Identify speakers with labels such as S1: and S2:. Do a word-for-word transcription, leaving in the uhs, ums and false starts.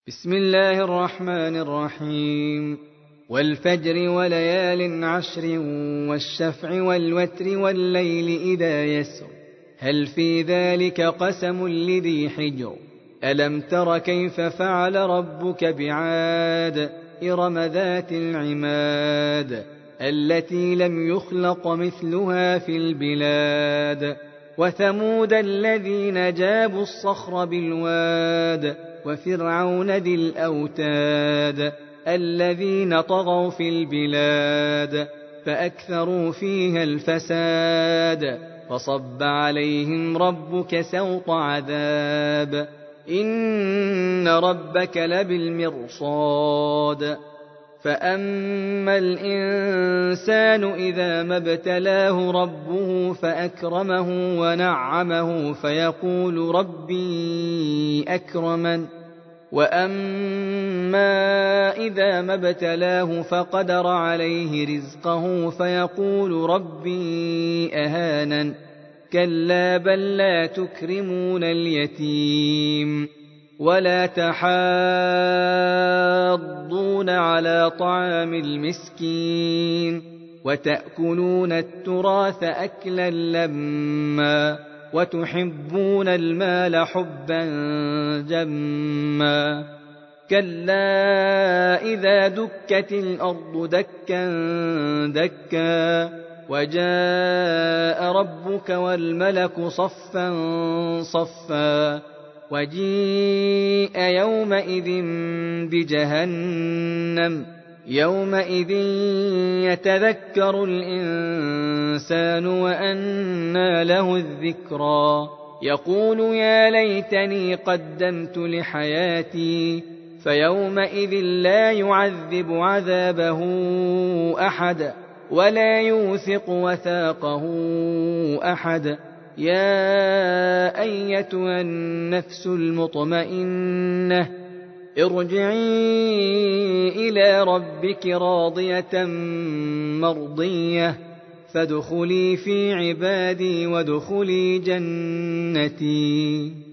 S1: بسم الله الرحمن الرحيم. والفجر وليال عشر والشفع والوتر والليل إذا يسر هل في ذلك قسم لذي حجر ألم تر كيف فعل ربك بعاد إرم ذات العماد التي لم يخلق مثلها في البلاد وثمود الذين جابوا الصخر بالواد وفرعون ذي الأوتاد الذين طغوا في البلاد فأكثروا فيها الفساد فصب عليهم ربك سوط عذاب إن ربك لبالمرصاد فأما الإنسان إذا ما ابتلاه ربه فأكرمه ونعمه فيقول ربي أكرمن وأما إذا ما ابتلاه فقدر عليه رزقه فيقول ربي أهانن كلا بل لا تكرمون اليتيم ولا تحاضون على طعام المسكين وتأكلون التراث أكلا لما وتحبون المال حبا جما كلا إذا دكت الأرض دكا دكا وجاء ربك والملك صفا صفا وجيء يومئذ بجهنم يومئذ يتذكر الإنسان وأنى له الذكرى يقول يا ليتني قدمت لحياتي فيومئذ لا يعذب عذابه أحد ولا يوثق وثاقه أحد يا أيتها النفس المطمئنة ارجعي إلى ربك راضية مرضية فادخلي في عبادي وادخلي جنتي.